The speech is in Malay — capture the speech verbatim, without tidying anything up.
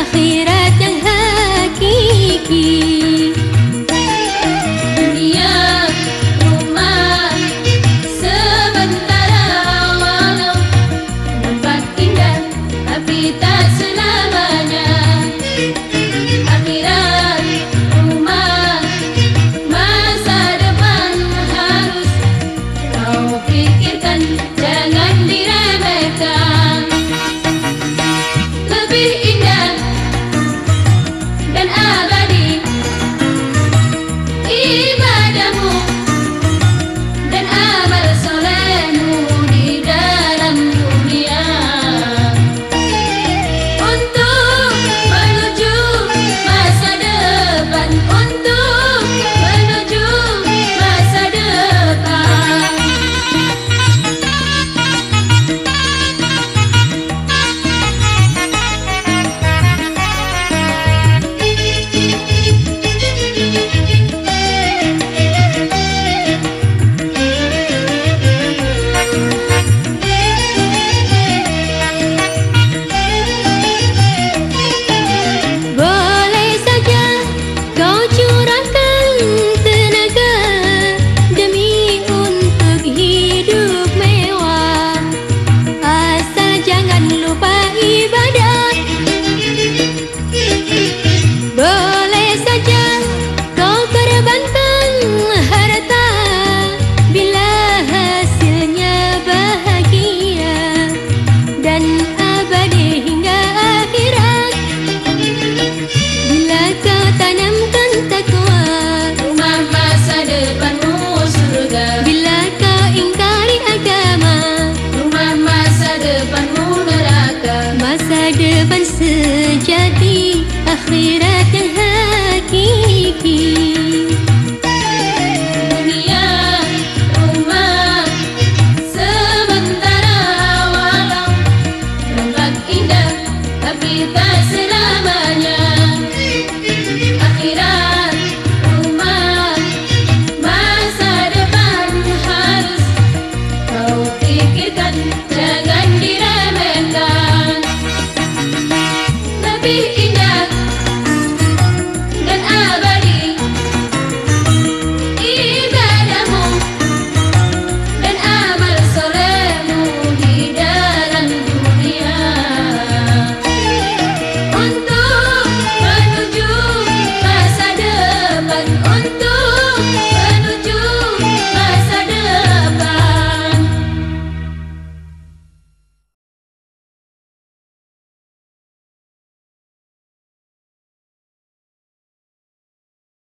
akhirat yang hakiki. Dunia rumah sementara, walau nampak indah tapi tak selamanya. Akhirat rumah masa depan harus kau pikirkan, jangan diremehkan. Lebih indah dan abadi ibadahmu dan amal solehmu di dalam dunia, untuk menuju masa depan, untuk menuju masa depan. Boleh saja kau curahkan tenaga demi untuk hidup mewah, asal jangan lupa ibadah. Boleh saja kau korbankan harta bila hasilnya bahagia dan abadi hingga akhirat. Bila kau tanamkan takwa, rumah masa depanmu surga. Bila kau ingkari agama, rumah masa depanmu neraka. Masa depan sejati, akhirat yang hakiki. Dunia rumah sementara, walau nampak indah tapi tak selamanya. Akhirat rumah masa depan harus kau pikirkan, jangan diremehkan. Lebih indah